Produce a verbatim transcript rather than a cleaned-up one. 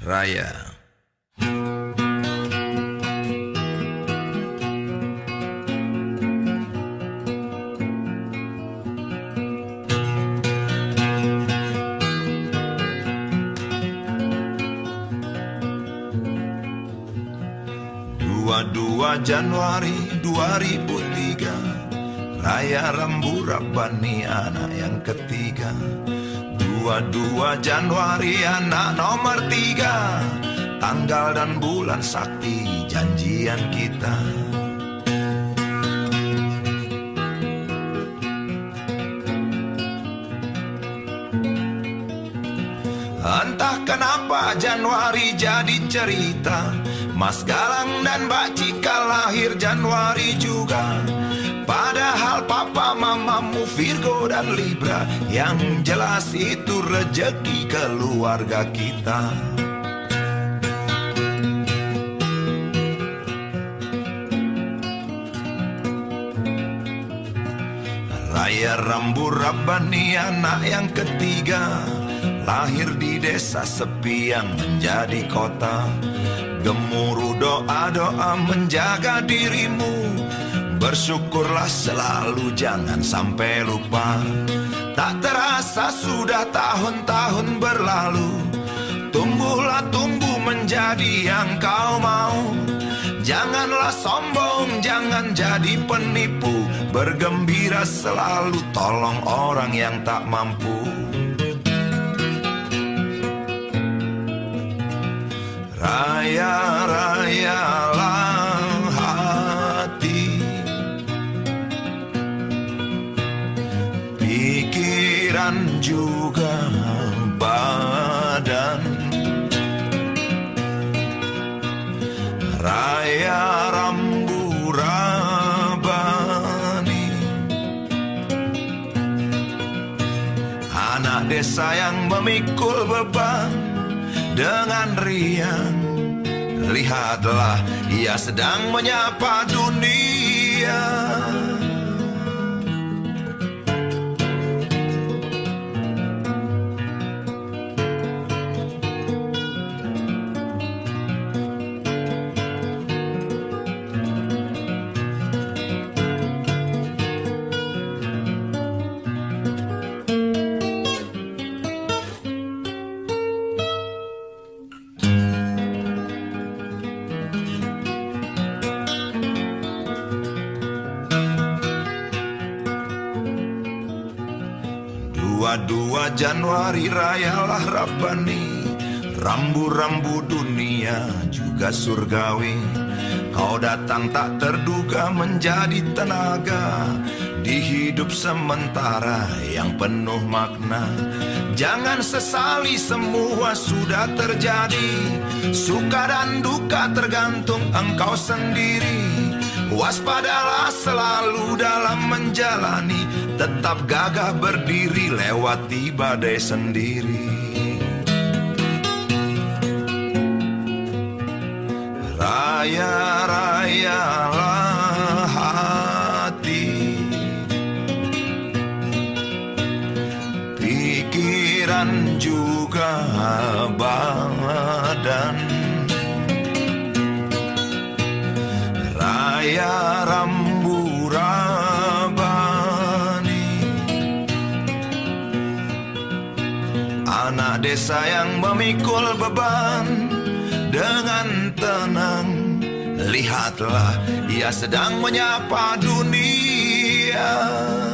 Raya. dua puluh dua Januari dua ribu tiga, Raya Rambu Rabbani anak yang ketiga. Dua puluh dua Januari anak nomor tiga, tanggal dan bulan sakti janjian kita. Entah kenapa Januari jadi cerita, Mas Galang dan Mbak Cika lahir Januari juga. Padahal papa mamamu Virgo dan Libra, yang jelas itu rejeki keluarga kita. Raya Rambu Rabbani anak yang ketiga, lahir di desa sepi yang menjadi kota. Gemuruh doa-doa menjaga dirimu, bersyukurlah selalu jangan sampai lupa. Tak terasa sudah tahun-tahun berlalu, tumbuhlah tumbuh menjadi yang kau mau. Janganlah sombong, jangan jadi penipu, bergembira selalu tolong orang yang tak mampu. Raya-rayalah hati, pikiran juga badan. Raya Rambu Rabbani, anak desa yang memikul beban dengan riang. Lihatlah, ia sedang menyapa dunia. dua puluh dua Januari rayalah Rabbani, rambu-rambu dunia juga surgawi. Kau datang tak terduga menjadi tenaga di hidup sementara yang penuh makna. Jangan sesali semua sudah terjadi, suka dan duka tergantung engkau sendiri. Waspadalah selalu dalam menjalani, tetap gagah berdiri lewati badai sendiri. Raya-rayalah hati, pikiran juga badan. Raya Rambu Rabbani, anak desa yang memikul beban dengan tenang. Lihatlah, ia sedang menyapa dunia.